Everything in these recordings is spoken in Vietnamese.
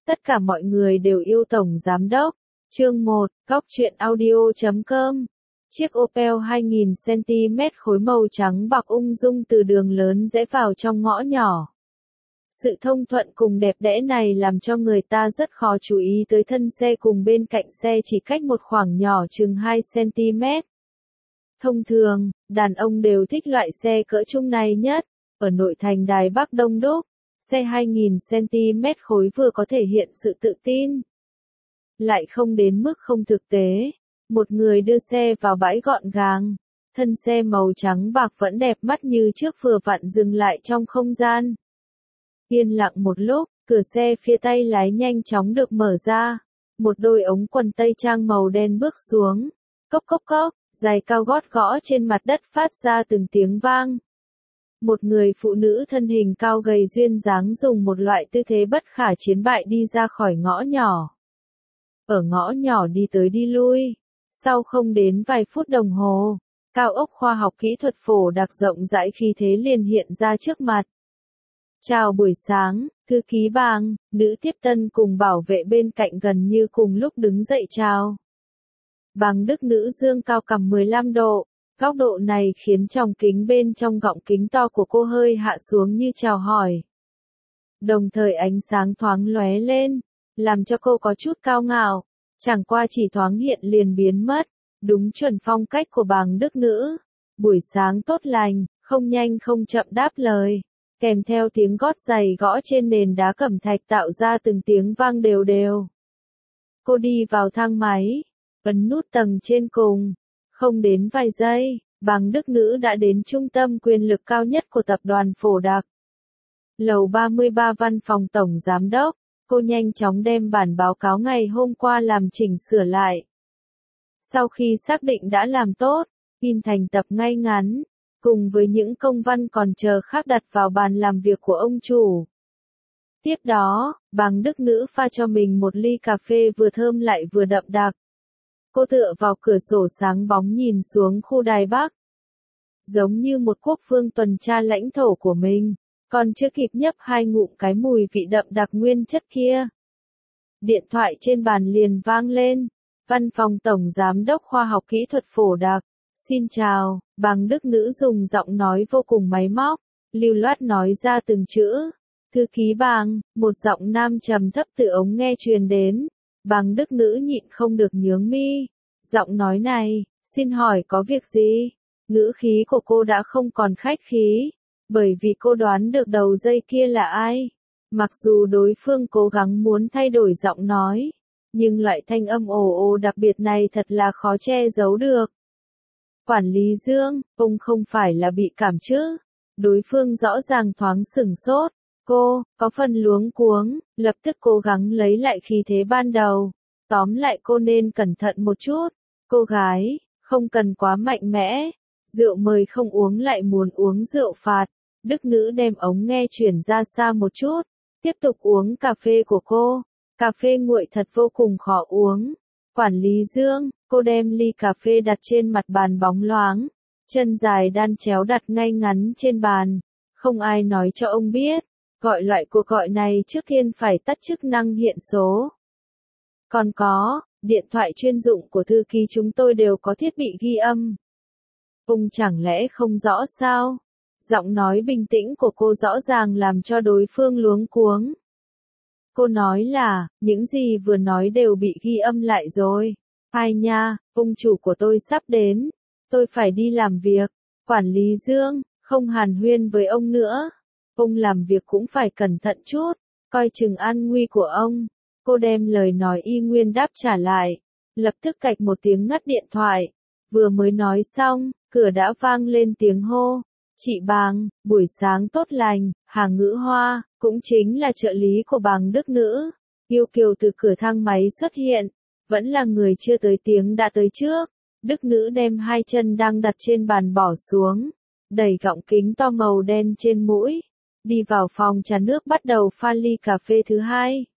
Tất cả mọi người đều yêu Tổng Giám Đốc. Chương 1, Góc truyện audio.com. Chiếc Opel 2000cm khối màu trắng bạc ung dung từ đường lớn rẽ vào trong ngõ nhỏ. Sự thông thuận cùng đẹp đẽ này làm cho người ta rất khó chú ý tới thân xe cùng bên cạnh xe chỉ cách một khoảng nhỏ chừng 2cm. Thông thường, đàn ông đều thích loại xe cỡ trung này nhất. Ở nội thành Đài Bắc Đông Đúc, xe 2000cm khối vừa có thể hiện sự tự tin, lại không đến mức không thực tế. Một người đưa xe vào bãi gọn gàng, thân xe màu trắng bạc vẫn đẹp mắt như trước vừa vặn dừng lại trong không gian. Yên lặng một lúc, cửa xe phía tay lái nhanh chóng được mở ra. Một đôi ống quần tây trang màu đen bước xuống. Cốc cốc cốc, giày cao gót gõ trên mặt đất phát ra từng tiếng vang. Một người phụ nữ thân hình cao gầy duyên dáng dùng một loại tư thế bất khả chiến bại đi ra khỏi ngõ nhỏ. Ở ngõ nhỏ đi tới đi lui. Sau không đến vài phút đồng hồ, cao ốc khoa học kỹ thuật Phổ Đạc rộng rãi khí thế liền hiện ra trước mặt. Chào buổi sáng, thư ký Bàng, nữ tiếp tân cùng bảo vệ bên cạnh gần như cùng lúc đứng dậy chào. Bàng Đức nữ dương cao cằm 15 độ, góc độ này khiến tròng kính bên trong gọng kính to của cô hơi hạ xuống như chào hỏi. Đồng thời ánh sáng thoáng lóe lên, làm cho cô có chút cao ngạo, chẳng qua chỉ thoáng hiện liền biến mất, đúng chuẩn phong cách của Bàng Đức nữ. Buổi sáng tốt lành, không nhanh không chậm đáp lời, kèm theo tiếng gót giày gõ trên nền đá cẩm thạch tạo ra từng tiếng vang đều đều. Cô đi vào thang máy, ấn nút tầng trên cùng, không đến vài giây, Bàng Đức nữ đã đến trung tâm quyền lực cao nhất của tập đoàn Phổ Đạc. Lầu 33 văn phòng Tổng Giám Đốc, cô nhanh chóng đem bản báo cáo ngày hôm qua làm chỉnh sửa lại. Sau khi xác định đã làm tốt, in thành tập ngay ngắn, cùng với những công văn còn chờ khác đặt vào bàn làm việc của ông chủ. Tiếp đó, Bàng Đức nữ pha cho mình một ly cà phê vừa thơm lại vừa đậm đặc. Cô tựa vào cửa sổ sáng bóng nhìn xuống khu Đài Bắc. Giống như một quốc vương tuần tra lãnh thổ của mình, còn chưa kịp nhấp hai ngụm cái mùi vị đậm đặc nguyên chất kia. Điện thoại trên bàn liền vang lên. Văn phòng Tổng Giám đốc Khoa học Kỹ thuật Phổ Đạc. Xin chào, Bàng Đức nữ dùng giọng nói vô cùng máy móc, lưu loát nói ra từng chữ. Thư ký Bàng, một giọng nam trầm thấp từ ống nghe truyền đến. Bàng Đức nữ nhịn không được nhướng mi. Giọng nói này, xin hỏi có việc gì? Ngữ khí của cô đã không còn khách khí, bởi vì cô đoán được đầu dây kia là ai. Mặc dù đối phương cố gắng muốn thay đổi giọng nói, nhưng loại thanh âm ồ ồ đặc biệt này thật là khó che giấu được. Quản lý Dương, ông không phải là bị cảm chứ? Đối phương rõ ràng thoáng sửng sốt. Cô, có phần luống cuống, lập tức cố gắng lấy lại khí thế ban đầu. Tóm lại cô nên cẩn thận một chút. Cô gái, không cần quá mạnh mẽ. Rượu mời không uống lại muốn uống rượu phạt. Đức nữ đem ống nghe chuyển ra xa một chút. Tiếp tục uống cà phê của cô. Cà phê nguội thật vô cùng khó uống. Quản lý Dương, cô đem ly cà phê đặt trên mặt bàn bóng loáng. Chân dài đan chéo đặt ngay ngắn trên bàn. Không ai nói cho ông biết. Gọi loại cuộc gọi này trước tiên phải tắt chức năng hiện số. Còn có, điện thoại chuyên dụng của thư ký chúng tôi đều có thiết bị ghi âm. Ông chẳng lẽ không rõ sao? Giọng nói bình tĩnh của cô rõ ràng làm cho đối phương luống cuống. Cô nói là, những gì vừa nói đều bị ghi âm lại rồi. Hai nha, ông chủ của tôi sắp đến. Tôi phải đi làm việc. Quản lý Dương, không hàn huyên với ông nữa. Ông làm việc cũng phải cẩn thận chút, coi chừng an nguy của ông. Cô đem lời nói y nguyên đáp trả lại. Lập tức cạch một tiếng ngắt điện thoại. Vừa mới nói xong, cửa đã vang lên tiếng hô. Chị Bàng, buổi sáng tốt lành. Hàng Ngữ Hoa, cũng chính là trợ lý của Bàng Đức nữ. Yêu kiều từ cửa thang máy xuất hiện. Vẫn là người chưa tới tiếng đã tới trước. Đức nữ đem hai chân đang đặt trên bàn bỏ xuống. Đẩy gọng kính to màu đen trên mũi. Đi vào phòng trà nước bắt đầu pha ly cà phê thứ hai.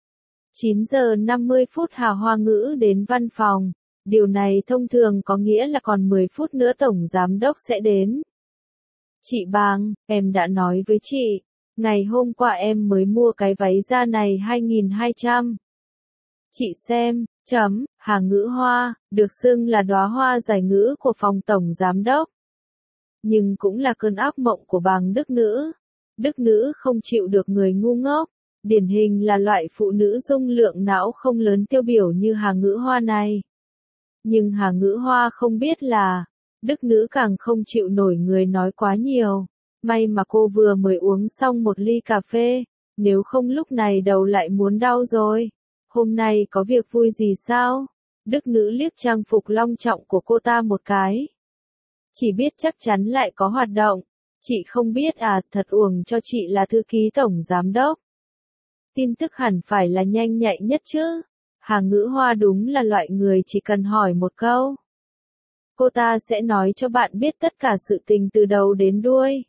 9 giờ 50 phút Hà Hoa Ngữ đến văn phòng. Điều này thông thường có nghĩa là còn 10 phút nữa Tổng Giám đốc sẽ đến. Chị Bàng, em đã nói với chị. Ngày hôm qua em mới mua cái váy da này 2.200. Chị xem, Hà Ngữ Hoa, được xưng là đóa hoa giải ngữ của phòng tổng giám đốc. Nhưng cũng là cơn ác mộng của bàng Đức Nữ. Đức Nữ không chịu được người ngu ngốc, điển hình là loại phụ nữ dung lượng não không lớn tiêu biểu như Hà Ngữ Hoa này. Nhưng Hà Ngữ Hoa không biết là, Đức Nữ càng không chịu nổi người nói quá nhiều. May mà cô vừa mới uống xong một ly cà phê, nếu không lúc này đầu lại muốn đau rồi. Hôm nay có việc vui gì sao? Đức Nữ liếc trang phục long trọng của cô ta một cái. Chỉ biết chắc chắn lại có hoạt động. Chị không biết à, thật uổng cho chị là thư ký tổng giám đốc. Tin tức hẳn phải là nhanh nhạy nhất chứ. Hà Ngữ Hoa đúng là loại người chỉ cần hỏi một câu. Cô ta sẽ nói cho bạn biết tất cả sự tình từ đầu đến đuôi.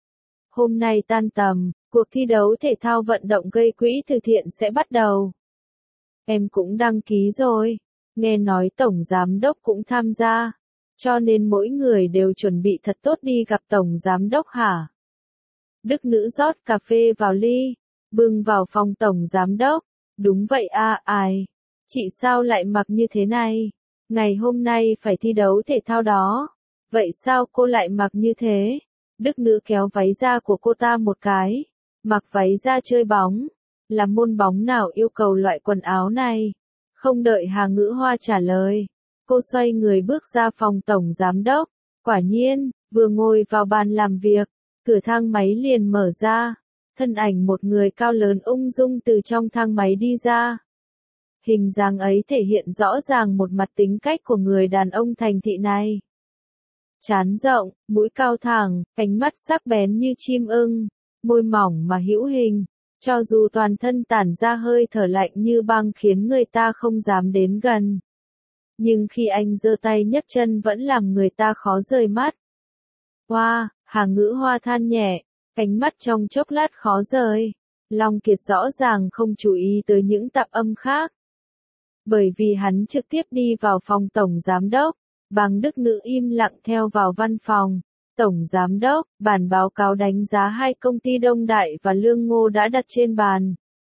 Hôm nay tan tầm, cuộc thi đấu thể thao vận động gây quỹ từ thiện sẽ bắt đầu. Em cũng đăng ký rồi. Nghe nói tổng giám đốc cũng tham gia. Cho nên mỗi người đều chuẩn bị thật tốt đi gặp tổng giám đốc hả? Đức Nữ rót cà phê vào ly, bưng vào phòng tổng giám đốc. Đúng vậy à, ai? Chị sao lại mặc như thế này? Ngày hôm nay phải thi đấu thể thao đó. Vậy sao cô lại mặc như thế? Đức Nữ kéo váy da của cô ta một cái. Mặc váy da chơi bóng. Là môn bóng nào yêu cầu loại quần áo này? Không đợi Hà Ngữ Hoa trả lời. Cô xoay người bước ra phòng tổng giám đốc. Quả nhiên, vừa ngồi vào bàn làm việc, cửa thang máy liền mở ra. Thân ảnh một người cao lớn ung dung từ trong thang máy đi ra. Hình dáng ấy thể hiện rõ ràng một mặt tính cách của người đàn ông thành thị này. Trán rộng, mũi cao thẳng, ánh mắt sắc bén như chim ưng, môi mỏng mà hữu hình. Cho dù toàn thân tản ra hơi thở lạnh như băng khiến người ta không dám đến gần. Nhưng khi anh giơ tay nhấc chân vẫn làm người ta khó rời mắt. Wow, Hà Ngữ Hoa than nhẹ, ánh mắt trong chốc lát khó rời. Long Kiệt rõ ràng không chú ý tới những tạp âm khác. Bởi vì hắn trực tiếp đi vào phòng tổng giám đốc, bàng Đức Nữ im lặng theo vào văn phòng. Tổng giám đốc, bản báo cáo đánh giá hai công ty Đông Đại và Lương Ngô đã đặt trên bàn.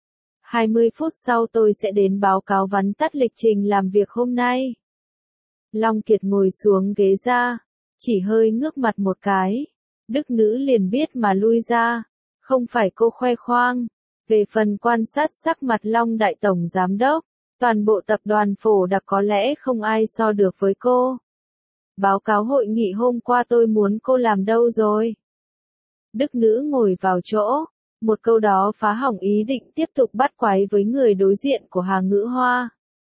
20 phút sau tôi sẽ đến báo cáo vắn tắt lịch trình làm việc hôm nay. Long Kiệt ngồi xuống ghế ra, chỉ hơi ngước mặt một cái. Đức Nữ liền biết mà lui ra. Không phải cô khoe khoang. Về phần quan sát sắc mặt Long Đại Tổng Giám Đốc, toàn bộ tập đoàn Phổ Đặc có lẽ không ai so được với cô. Báo cáo hội nghị hôm qua tôi muốn cô làm đâu rồi? Đức Nữ ngồi vào chỗ. Một câu đó phá hỏng ý định tiếp tục bắt quái với người đối diện của Hà Ngữ Hoa.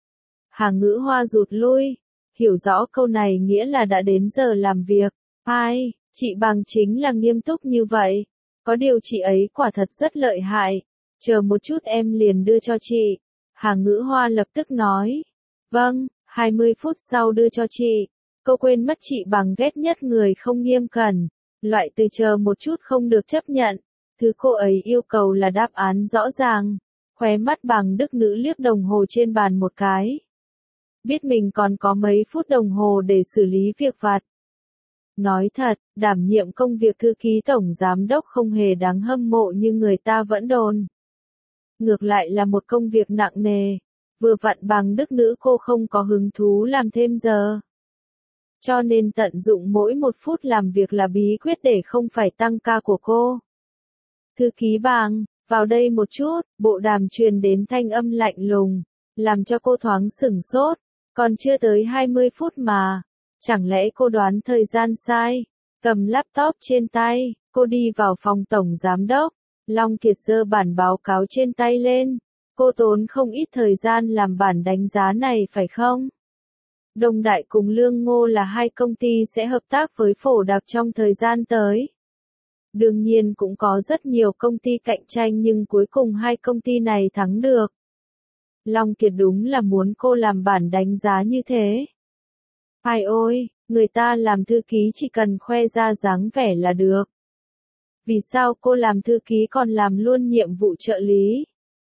Hà Ngữ Hoa rụt lui. Hiểu rõ câu này nghĩa là đã đến giờ làm việc. Ai, chị Bằng chính là nghiêm túc như vậy. Có điều chị ấy quả thật rất lợi hại. Chờ một chút em liền đưa cho chị. Hà Ngữ Hoa lập tức nói. Vâng, 20 phút sau đưa cho chị. Cô quên mất chị Bằng ghét nhất người không nghiêm cẩn. Loại từ chờ một chút không được chấp nhận. Thứ cô ấy yêu cầu là đáp án rõ ràng. Khóe mắt Bàng Đức Nữ liếc đồng hồ trên bàn một cái. Biết mình còn có mấy phút đồng hồ để xử lý việc vặt. Nói thật, đảm nhiệm công việc thư ký tổng giám đốc không hề đáng hâm mộ như người ta vẫn đồn. Ngược lại là một công việc nặng nề. Vừa vặn Bàng Đức Nữ cô không có hứng thú làm thêm giờ. Cho nên tận dụng mỗi một phút làm việc là bí quyết để không phải tăng ca của cô. Thư ký Bàng, vào đây một chút, bộ đàm truyền đến thanh âm lạnh lùng, làm cho cô thoáng sửng sốt, còn chưa tới 20 phút mà, chẳng lẽ cô đoán thời gian sai, cầm laptop trên tay, cô đi vào phòng tổng giám đốc, Long Kiệt giơ bản báo cáo trên tay lên, cô tốn không ít thời gian làm bản đánh giá này phải không? Đông Đại cùng Lương Ngô là hai công ty sẽ hợp tác với Phổ Đặc trong thời gian tới. Đương nhiên cũng có rất nhiều công ty cạnh tranh nhưng cuối cùng hai công ty này thắng được. Long Kiệt đúng là muốn cô làm bản đánh giá như thế. Ai ôi, người ta làm thư ký chỉ cần khoe ra dáng vẻ là được. Vì sao cô làm thư ký còn làm luôn nhiệm vụ trợ lý?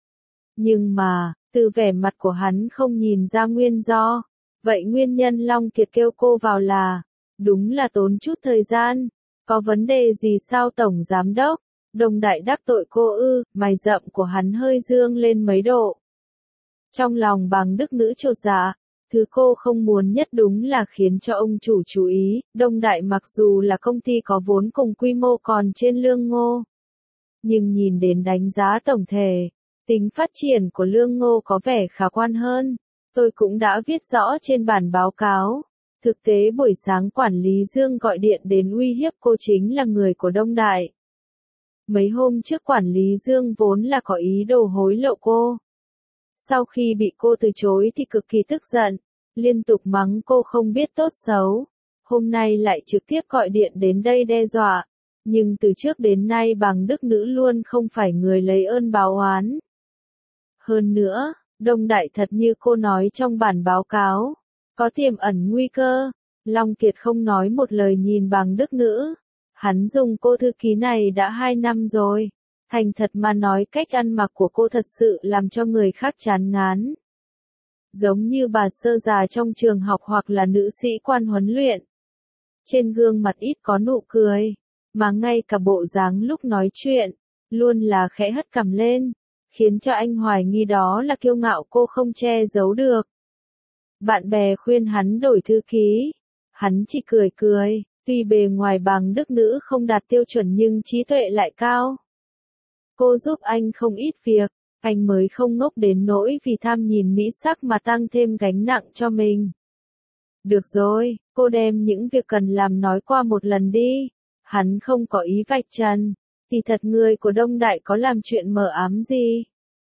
Nhưng mà, từ vẻ mặt của hắn không nhìn ra nguyên do. Vậy nguyên nhân Long Kiệt kêu cô vào là, đúng là tốn chút thời gian. Có vấn đề gì sao tổng giám đốc? Đông Đại đắc tội cô ư? Mày rậm của hắn hơi dương lên mấy độ. Trong lòng Bàng Đức Nữ chột dạ, thứ cô không muốn nhất đúng là khiến cho ông chủ chú ý. Đông Đại mặc dù là công ty có vốn cùng quy mô còn trên Lương Ngô, nhưng nhìn đến đánh giá tổng thể, tính phát triển của Lương Ngô có vẻ khả quan hơn. Tôi cũng đã viết rõ trên bản báo cáo. Thực tế buổi sáng quản lý Dương gọi điện đến uy hiếp cô chính là người của Đông Đại. Mấy hôm trước quản lý Dương vốn là có ý đồ hối lộ cô. Sau khi bị cô từ chối thì cực kỳ tức giận, liên tục mắng cô không biết tốt xấu. Hôm nay lại trực tiếp gọi điện đến đây đe dọa. Nhưng từ trước đến nay Bàng Đức Nữ luôn không phải người lấy ơn báo oán. Hơn nữa, Đông Đại thật như cô nói trong bản báo cáo, có tiềm ẩn nguy cơ. Long Kiệt không nói một lời nhìn Bàng Đức Nữ. Hắn dùng cô thư ký này đã 2 năm rồi. Thành thật mà nói cách ăn mặc của cô thật sự làm cho người khác chán ngán. Giống như bà sơ già trong trường học hoặc là nữ sĩ quan huấn luyện. Trên gương mặt ít có nụ cười, mà ngay cả bộ dáng lúc nói chuyện, luôn là khẽ hất cằm lên, khiến cho anh hoài nghi đó là kiêu ngạo cô không che giấu được. Bạn bè khuyên hắn đổi thư ký, hắn chỉ cười cười, tuy bề ngoài Bàng Đức Nữ không đạt tiêu chuẩn nhưng trí tuệ lại cao. Cô giúp anh không ít việc, anh mới không ngốc đến nỗi vì tham nhìn mỹ sắc mà tăng thêm gánh nặng cho mình. Được rồi, cô đem những việc cần làm nói qua một lần đi. Hắn không có ý vạch trần, thì thật người của Đông Đại có làm chuyện mờ ám gì.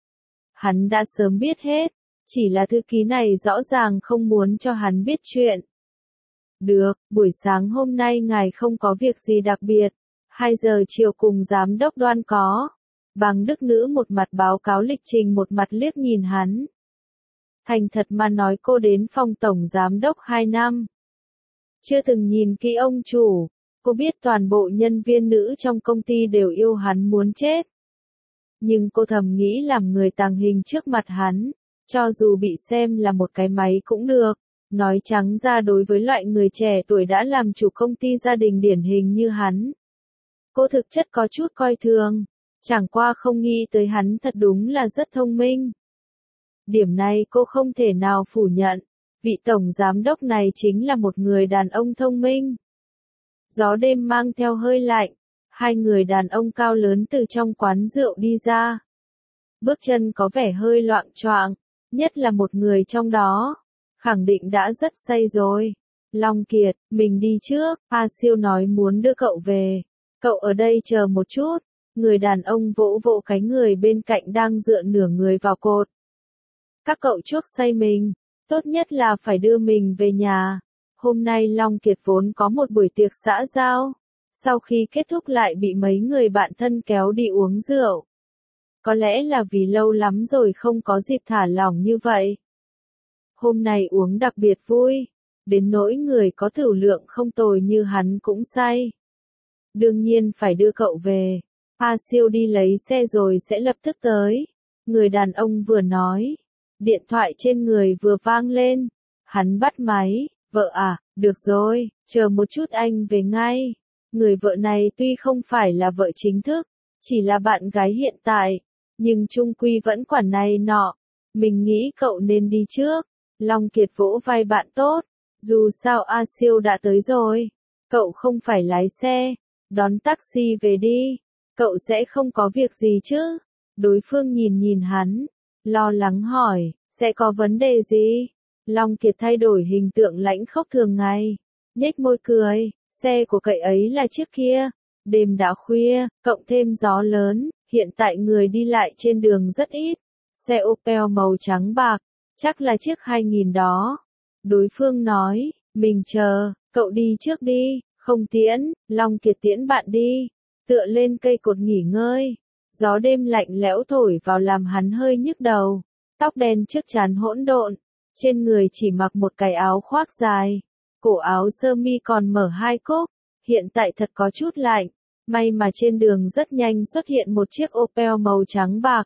Hắn đã sớm biết hết, chỉ là thư ký này rõ ràng không muốn cho hắn biết chuyện. Được, buổi sáng hôm nay ngài không có việc gì đặc biệt, 2 giờ chiều cùng giám đốc Đoan có. Bàng Đức Nữ một mặt báo cáo lịch trình một mặt liếc nhìn hắn. Thành thật mà nói cô đến phòng tổng giám đốc 2 năm. Chưa từng nhìn kỹ ông chủ, cô biết toàn bộ nhân viên nữ trong công ty đều yêu hắn muốn chết. Nhưng cô thầm nghĩ làm người tàng hình trước mặt hắn, cho dù bị xem là một cái máy cũng được. Nói trắng ra đối với loại người trẻ tuổi đã làm chủ công ty gia đình điển hình như hắn, cô thực chất có chút coi thường, chẳng qua không nghĩ tới hắn thật đúng là rất thông minh. Điểm này cô không thể nào phủ nhận, vị tổng giám đốc này chính là một người đàn ông thông minh. Gió đêm mang theo hơi lạnh, 2 người đàn ông cao lớn từ trong quán rượu đi ra. Bước chân có vẻ hơi loạng choạng, nhất là một người trong đó, khẳng định đã rất say rồi. Long Kiệt, mình đi trước, A Siêu nói muốn đưa cậu về. Cậu ở đây chờ một chút. Người đàn ông vỗ vỗ cái người bên cạnh đang dựa nửa người vào cột. Các cậu chuốc say mình, tốt nhất là phải đưa mình về nhà. Hôm nay Long Kiệt vốn có một buổi tiệc xã giao, sau khi kết thúc lại bị mấy người bạn thân kéo đi uống rượu. Có lẽ là vì lâu lắm rồi không có dịp thả lỏng như vậy. Hôm nay uống đặc biệt vui, đến nỗi người có tửu lượng không tồi như hắn cũng say. Đương nhiên phải đưa cậu về. A Siêu đi lấy xe rồi sẽ lập tức tới. Người đàn ông vừa nói, điện thoại trên người vừa vang lên. Hắn bắt máy, vợ à, được rồi, chờ một chút anh về ngay. Người vợ này tuy không phải là vợ chính thức, chỉ là bạn gái hiện tại, nhưng chung quy vẫn quản này nọ. Mình nghĩ cậu nên đi trước. Long Kiệt vỗ vai bạn tốt, dù sao A Siêu đã tới rồi. Cậu không phải lái xe, đón taxi về đi. Cậu sẽ không có việc gì chứ? Đối phương nhìn nhìn hắn, lo lắng hỏi, sẽ có vấn đề gì? Long Kiệt thay đổi hình tượng lãnh khốc thường ngày, nhếch môi cười, xe của cậu ấy là chiếc kia. Đêm đã khuya, cộng thêm gió lớn, hiện tại người đi lại trên đường rất ít. Xe Opel màu trắng bạc, chắc là chiếc 2000 đó. Đối phương nói, mình chờ, cậu đi trước đi, không tiễn. Long Kiệt tiễn bạn đi. Tựa lên cây cột nghỉ ngơi, gió đêm lạnh lẽo thổi vào làm hắn hơi nhức đầu, tóc đen trước trán hỗn độn, trên người chỉ mặc một cái áo khoác dài, cổ áo sơ mi còn mở 2 cúc, hiện tại thật có chút lạnh, may mà trên đường rất nhanh xuất hiện một chiếc Opel màu trắng bạc.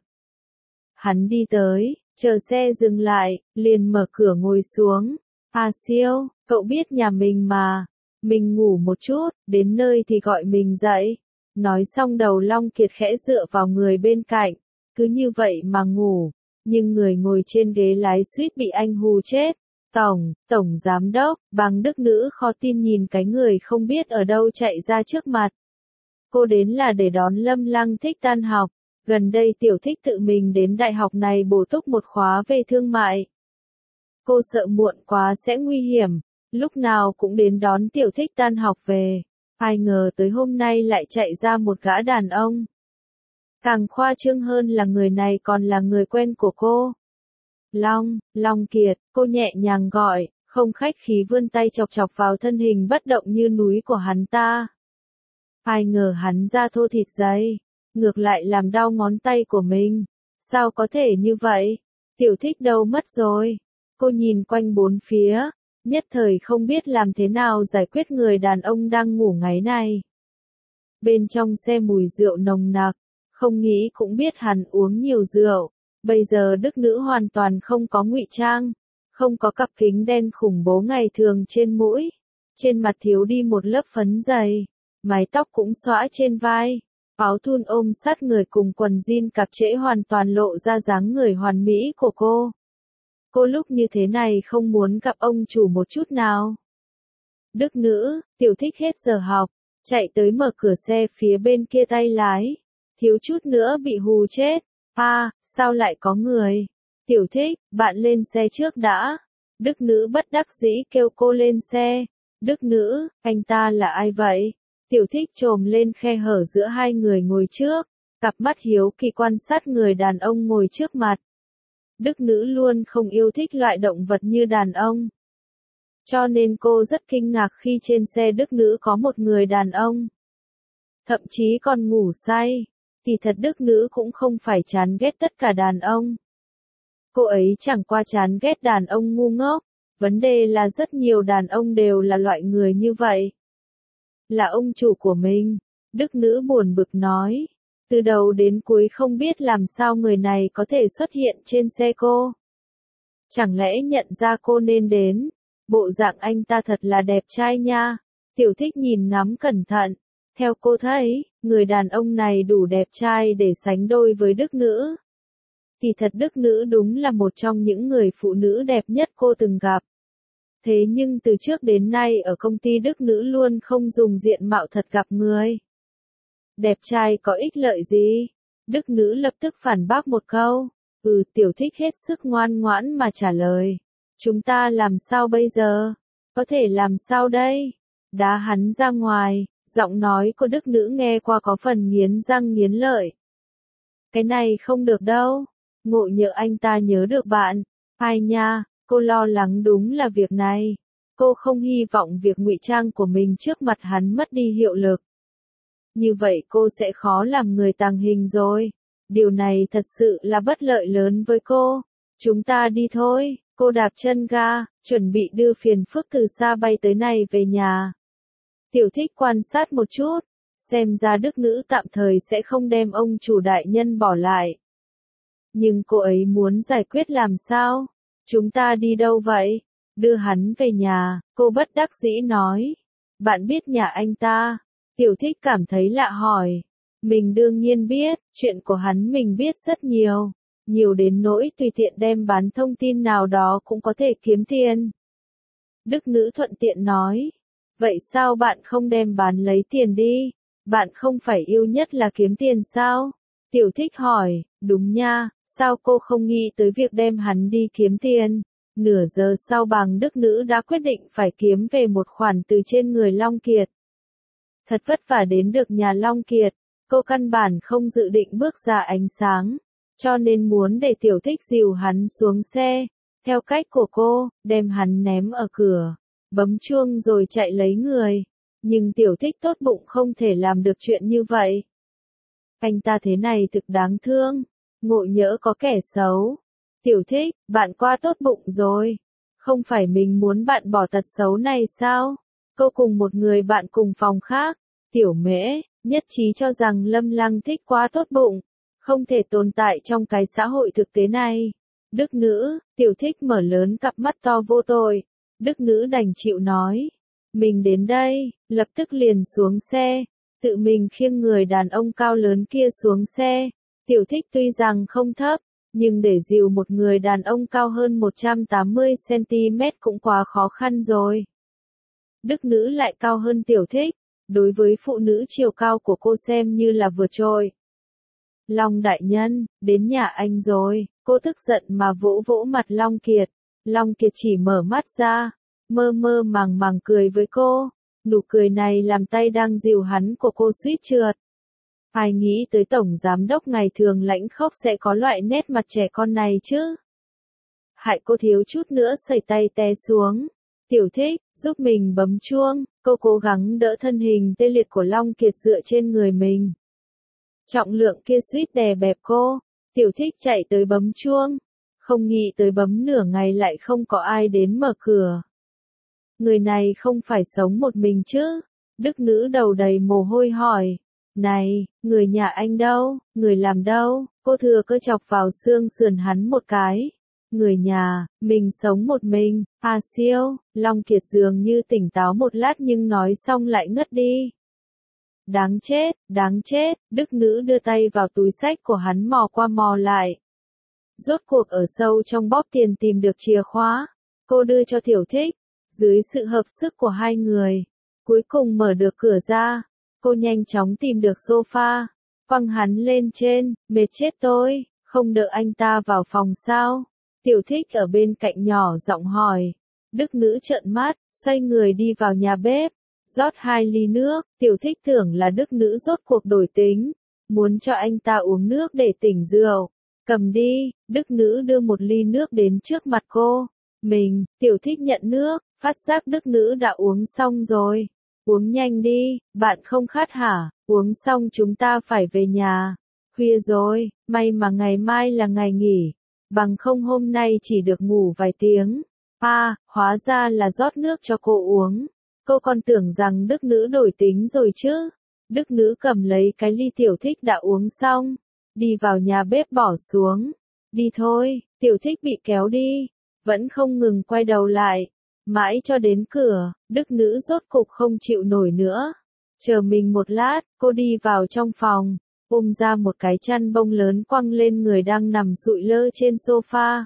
Hắn đi tới, chờ xe dừng lại, liền mở cửa ngồi xuống. A Siêu, cậu biết nhà mình mà, mình ngủ một chút, đến nơi thì gọi mình dậy. Nói xong đầu Long Kiệt khẽ dựa vào người bên cạnh, cứ như vậy mà ngủ, nhưng người ngồi trên ghế lái suýt bị anh hù chết. Tổng giám đốc, Bàng Đức Nữ khó tin nhìn cái người không biết ở đâu chạy ra trước mặt. Cô đến là để đón Lâm Lăng Thích tan học, gần đây Tiểu Thích tự mình đến đại học này bổ túc một khóa về thương mại. Cô sợ muộn quá sẽ nguy hiểm, lúc nào cũng đến đón Tiểu Thích tan học về. Ai ngờ tới hôm nay lại chạy ra một gã đàn ông. Càng khoa trương hơn là người này còn là người quen của cô. Long Kiệt, cô nhẹ nhàng gọi, không khách khí vươn tay chọc chọc vào thân hình bất động như núi của hắn ta. Ai ngờ hắn da thô thịt dày, ngược lại làm đau ngón tay của mình. Sao có thể như vậy? Tiểu Thích đâu mất rồi? Cô nhìn quanh bốn phía, nhất thời không biết làm thế nào giải quyết người đàn ông đang ngủ ngáy này. Bên trong xe mùi rượu nồng nặc, không nghĩ cũng biết hắn uống nhiều rượu. Bây giờ Đức Nữ hoàn toàn không có ngụy trang, không có cặp kính đen khủng bố ngày thường trên mũi, trên mặt thiếu đi một lớp phấn dày, mái tóc cũng xõa trên vai, áo thun ôm sát người cùng quần jean cạp trễ hoàn toàn lộ ra dáng người hoàn mỹ của cô. Cô lúc như thế này không muốn gặp ông chủ một chút nào. Đức Nữ, Tiểu Thích hết giờ học, chạy tới mở cửa xe phía bên kia tay lái, thiếu chút nữa bị hù chết. Sao lại có người? Tiểu Thích, bạn lên xe trước đã. Đức Nữ bất đắc dĩ kêu cô lên xe. Đức Nữ, anh ta là ai vậy? Tiểu Thích chồm lên khe hở giữa hai người ngồi trước, cặp mắt hiếu kỳ quan sát người đàn ông ngồi trước mặt. Đức Nữ luôn không yêu thích loại động vật như đàn ông. Cho nên cô rất kinh ngạc khi trên xe Đức Nữ có một người đàn ông. Thậm chí còn ngủ say. Kỳ thật Đức Nữ cũng không phải chán ghét tất cả đàn ông. Cô ấy chẳng qua chán ghét đàn ông ngu ngốc. Vấn đề là rất nhiều đàn ông đều là loại người như vậy. Là ông chủ của mình. Đức Nữ buồn bực nói. Từ đầu đến cuối không biết làm sao người này có thể xuất hiện trên xe cô. Chẳng lẽ nhận ra cô nên đến. Bộ dạng anh ta thật là đẹp trai nha. Tiểu Thích nhìn ngắm cẩn thận. Theo cô thấy, người đàn ông này đủ đẹp trai để sánh đôi với Đức Nữ. Kỳ thật Đức Nữ đúng là một trong những người phụ nữ đẹp nhất cô từng gặp. Thế nhưng từ trước đến nay ở công ty Đức Nữ luôn không dùng diện mạo thật gặp người. Đẹp trai có ích lợi gì? Đức Nữ lập tức phản bác một câu. Tiểu Thích hết sức ngoan ngoãn mà trả lời. Chúng ta làm sao bây giờ? Có thể làm sao đây? Đá hắn ra ngoài. Giọng nói của Đức Nữ nghe qua có phần nghiến răng nghiến lợi. Cái này không được đâu. Ngộ nhỡ anh ta nhớ được bạn. Ai nha, cô lo lắng đúng là việc này. Cô không hy vọng việc ngụy trang của mình trước mặt hắn mất đi hiệu lực. Như vậy cô sẽ khó làm người tàng hình rồi. Điều này thật sự là bất lợi lớn với cô. Chúng ta đi thôi. Cô đạp chân ga, chuẩn bị đưa phiền phức từ xa bay tới này về nhà. Tiểu Thích quan sát một chút, xem ra Đức Nữ tạm thời sẽ không đem ông chủ đại nhân bỏ lại. Nhưng cô ấy muốn giải quyết làm sao? Chúng ta đi đâu vậy? Đưa hắn về nhà, cô bất đắc dĩ nói. Bạn biết nhà anh ta? Tiểu Thích cảm thấy lạ hỏi. Mình đương nhiên biết, chuyện của hắn mình biết rất nhiều. Nhiều đến nỗi tùy tiện đem bán thông tin nào đó cũng có thể kiếm tiền. Đức Nữ thuận tiện nói. Vậy sao bạn không đem bán lấy tiền đi? Bạn không phải yêu nhất là kiếm tiền sao? Tiểu Thích hỏi, đúng nha, sao cô không nghĩ tới việc đem hắn đi kiếm tiền? Nửa giờ sau Bàng Đức Nữ đã quyết định phải kiếm về một khoản từ trên người Long Kiệt. Thật vất vả đến được nhà Long Kiệt, cô căn bản không dự định bước ra ánh sáng, cho nên muốn để Tiểu Thích dìu hắn xuống xe, theo cách của cô, đem hắn ném ở cửa. Bấm chuông rồi chạy lấy người. Nhưng Tiểu Thích tốt bụng không thể làm được chuyện như vậy. Anh ta thế này thực đáng thương. Ngộ nhỡ có kẻ xấu. Tiểu Thích, bạn quá tốt bụng rồi. Không phải mình muốn bạn bỏ tật xấu này sao? Cô cùng một người bạn cùng phòng khác. Tiểu Mễ, nhất trí cho rằng Lâm Lăng Thích quá tốt bụng. Không thể tồn tại trong cái xã hội thực tế này. Đức Nữ, Tiểu Thích mở lớn cặp mắt to vô tội. Đức Nữ đành chịu nói. Mình đến đây, lập tức liền xuống xe. tự mình khiêng người đàn ông cao lớn kia xuống xe. Tiểu Thích tuy rằng không thấp, nhưng để dìu một người đàn ông cao hơn 180cm cũng quá khó khăn rồi. Đức nữ lại cao hơn Tiểu Thích, đối với phụ nữ chiều cao của cô xem như là vượt trội. Long đại nhân, đến nhà anh rồi, cô tức giận mà vỗ vỗ mặt Long Kiệt. Long Kiệt chỉ mở mắt ra, mơ mơ màng màng cười với cô. Nụ cười này làm tay đang dìu hắn của cô suýt trượt. Ai nghĩ tới tổng giám đốc ngày thường lãnh khốc sẽ có loại nét mặt trẻ con này chứ? Hại cô thiếu chút nữa sẩy tay té xuống. Tiểu Thích, giúp mình bấm chuông, cô cố gắng đỡ thân hình tê liệt của Long Kiệt dựa trên người mình. Trọng lượng kia suýt đè bẹp cô. Tiểu Thích chạy tới bấm chuông. Không nghĩ tới bấm nửa ngày lại không có ai đến mở cửa. Người này không phải sống một mình chứ? Đức nữ đầu đầy mồ hôi hỏi. Này, người nhà anh đâu, người làm đâu? Cô thừa cơ chọc vào xương sườn hắn một cái. Người nhà, mình sống một mình. À siêu, Long Kiệt dường như tỉnh táo một lát nhưng nói xong lại ngất đi. Đáng chết, đức nữ đưa tay vào túi xách của hắn mò qua mò lại. Rốt cuộc ở sâu trong bóp tiền tìm được chìa khóa. Cô đưa cho Tiểu Thích. Dưới sự hợp sức của hai người, cuối cùng mở được cửa ra. Cô nhanh chóng tìm được sofa, quăng hắn lên trên, mệt chết tôi, không đợi anh ta vào phòng sao? Tiểu Thích ở bên cạnh nhỏ giọng hỏi. Đức nữ trợn mắt, xoay người đi vào nhà bếp, rót 2 ly nước. Tiểu Thích tưởng là đức nữ rốt cuộc đổi tính, muốn cho anh ta uống nước để tỉnh rượu. Cầm đi, đức nữ đưa một ly nước đến trước mặt cô. Tiểu Thích nhận nước, phát giác đức nữ đã uống xong rồi. Uống nhanh đi, bạn không khát hả? Uống xong chúng ta phải về nhà. Khuya rồi, may mà ngày mai là ngày nghỉ. Bằng không hôm nay chỉ được ngủ vài tiếng. Hóa ra là rót nước cho cô uống. Cô còn tưởng rằng đức nữ đổi tính rồi chứ. Đức nữ cầm lấy cái ly Tiểu Thích đã uống xong. Đi vào nhà bếp bỏ xuống. Đi thôi, Tiểu Thích bị kéo đi. Vẫn không ngừng quay đầu lại. Mãi cho đến cửa, đức nữ rốt cục không chịu nổi nữa. Chờ mình một lát, cô đi vào trong phòng, ôm ra một cái chăn bông lớn quăng lên người đang nằm sụi lơ trên sofa.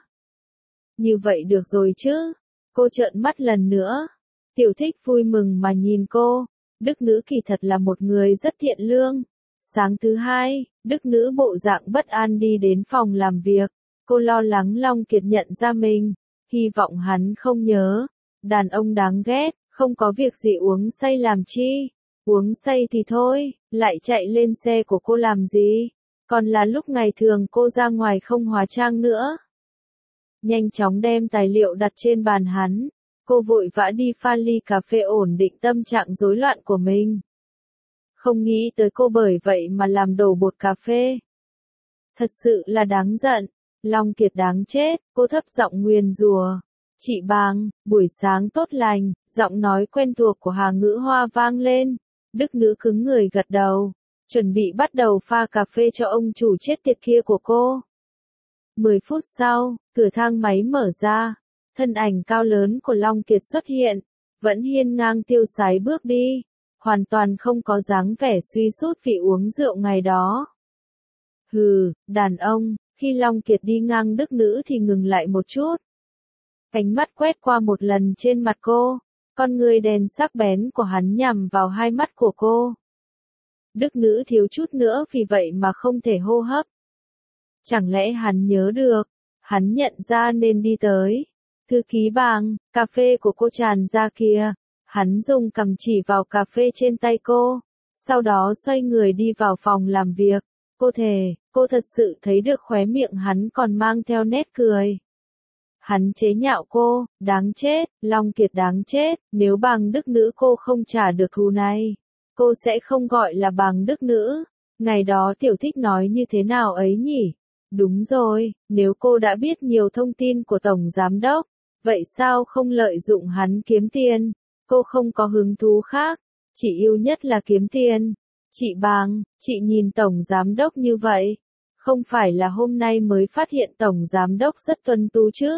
Như vậy được rồi chứ? Cô trợn mắt lần nữa. Tiểu Thích vui mừng mà nhìn cô. Đức nữ kỳ thật là một người rất thiện lương. Sáng thứ hai, đức nữ bộ dạng bất an đi đến phòng làm việc. Cô lo lắng Long Kiệt nhận ra mình. Hy vọng hắn không nhớ. Đàn ông đáng ghét, không có việc gì uống say làm chi. Uống say thì thôi, lại chạy lên xe của cô làm gì. Còn là lúc ngày thường cô ra ngoài không hóa trang nữa. Nhanh chóng đem tài liệu đặt trên bàn hắn. Cô vội vã đi pha ly cà phê ổn định tâm trạng rối loạn của mình. Không nghĩ tới cô bởi vậy mà làm đổ bột cà phê. Thật sự là đáng giận. Long Kiệt đáng chết, cô thấp giọng nguyền rủa. Chị Bàng, buổi sáng tốt lành, giọng nói quen thuộc của Hà Ngữ Hoa vang lên. Đức nữ cứng người gật đầu, chuẩn bị bắt đầu pha cà phê cho ông chủ chết tiệt kia của cô. 10 phút sau, cửa thang máy mở ra, thân ảnh cao lớn của Long Kiệt xuất hiện, vẫn hiên ngang tiêu sái bước đi, hoàn toàn không có dáng vẻ suy sút vì uống rượu ngày đó. Hừ, đàn ông, khi Long Kiệt đi ngang đức nữ thì ngừng lại một chút. Ánh mắt quét qua một lần trên mặt cô, con người đèn sắc bén của hắn nhằm vào hai mắt của cô. Đức nữ thiếu chút nữa vì vậy mà không thể hô hấp. Chẳng lẽ hắn nhớ được, hắn nhận ra nên đi tới. Thư ký Bàng, cà phê của cô tràn ra kìa. Hắn dùng cằm chỉ vào cà phê trên tay cô, sau đó xoay người đi vào phòng làm việc. Cô thề, cô thật sự thấy được khóe miệng hắn còn mang theo nét cười. Hắn chế nhạo cô, đáng chết, Long Kiệt đáng chết, nếu Bàng đức nữ cô không trả được thù này, cô sẽ không gọi là Bàng đức nữ. Ngày đó Tiểu Thích nói như thế nào ấy nhỉ? Đúng rồi, nếu cô đã biết nhiều thông tin của Tổng Giám Đốc, vậy sao không lợi dụng hắn kiếm tiền? Cô không có hứng thú khác, chỉ yêu nhất là kiếm tiền. Chị Bàng, chị nhìn Tổng Giám Đốc như vậy, không phải là hôm nay mới phát hiện Tổng Giám Đốc rất tuân tú chứ?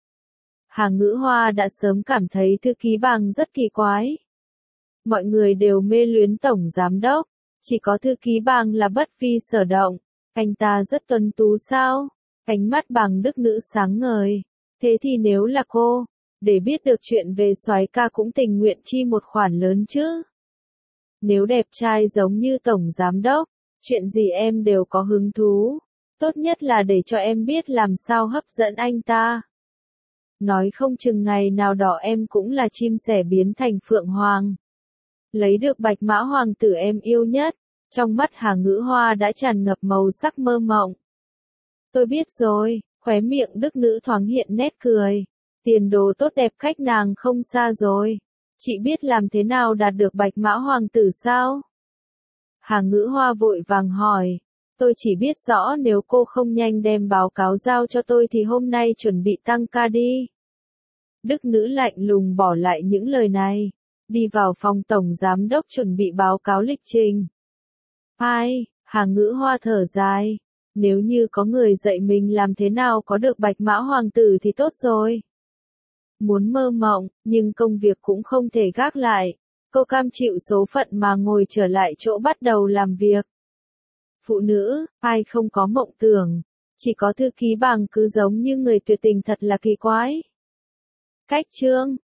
Hà Ngữ Hoa đã sớm cảm thấy thư ký Bàng rất kỳ quái. Mọi người đều mê luyến Tổng Giám Đốc, Chỉ có thư ký Bàng là bất vi sở động. Anh ta rất tuấn tú sao? Ánh mắt Bàng Đức Nữ sáng ngời. Thế thì nếu là cô, để biết được chuyện về soái ca cũng tình nguyện chi một khoản lớn chứ. Nếu đẹp trai giống như tổng giám đốc, chuyện gì em đều có hứng thú. Tốt nhất là để cho em biết làm sao hấp dẫn anh ta. Nói không chừng ngày nào đó em cũng là chim sẻ biến thành phượng hoàng. Lấy được bạch mã hoàng tử em yêu nhất. Trong mắt Hà Ngữ Hoa đã tràn ngập màu sắc mơ mộng. Tôi biết rồi, khóe miệng Đức Nữ thoáng hiện nét cười. Tiền đồ tốt đẹp cách nàng không xa rồi. Chị biết làm thế nào đạt được bạch mã hoàng tử sao? Hà Ngữ Hoa vội vàng hỏi. Tôi chỉ biết rõ nếu cô không nhanh đem báo cáo giao cho tôi thì hôm nay chuẩn bị tăng ca đi. Đức Nữ lạnh lùng bỏ lại những lời này. Đi vào phòng tổng giám đốc chuẩn bị báo cáo lịch trình. Ai, Hà Ngữ Hoa thở dài. Nếu như có người dạy mình làm thế nào có được bạch mã hoàng tử thì tốt rồi. Muốn mơ mộng, nhưng công việc cũng không thể gác lại. Cô cam chịu số phận mà ngồi trở lại chỗ bắt đầu làm việc. Phụ nữ, ai không có mộng tưởng. Chỉ có thư ký Bàng cứ giống như người tuyệt tình thật là kỳ quái. Cách chương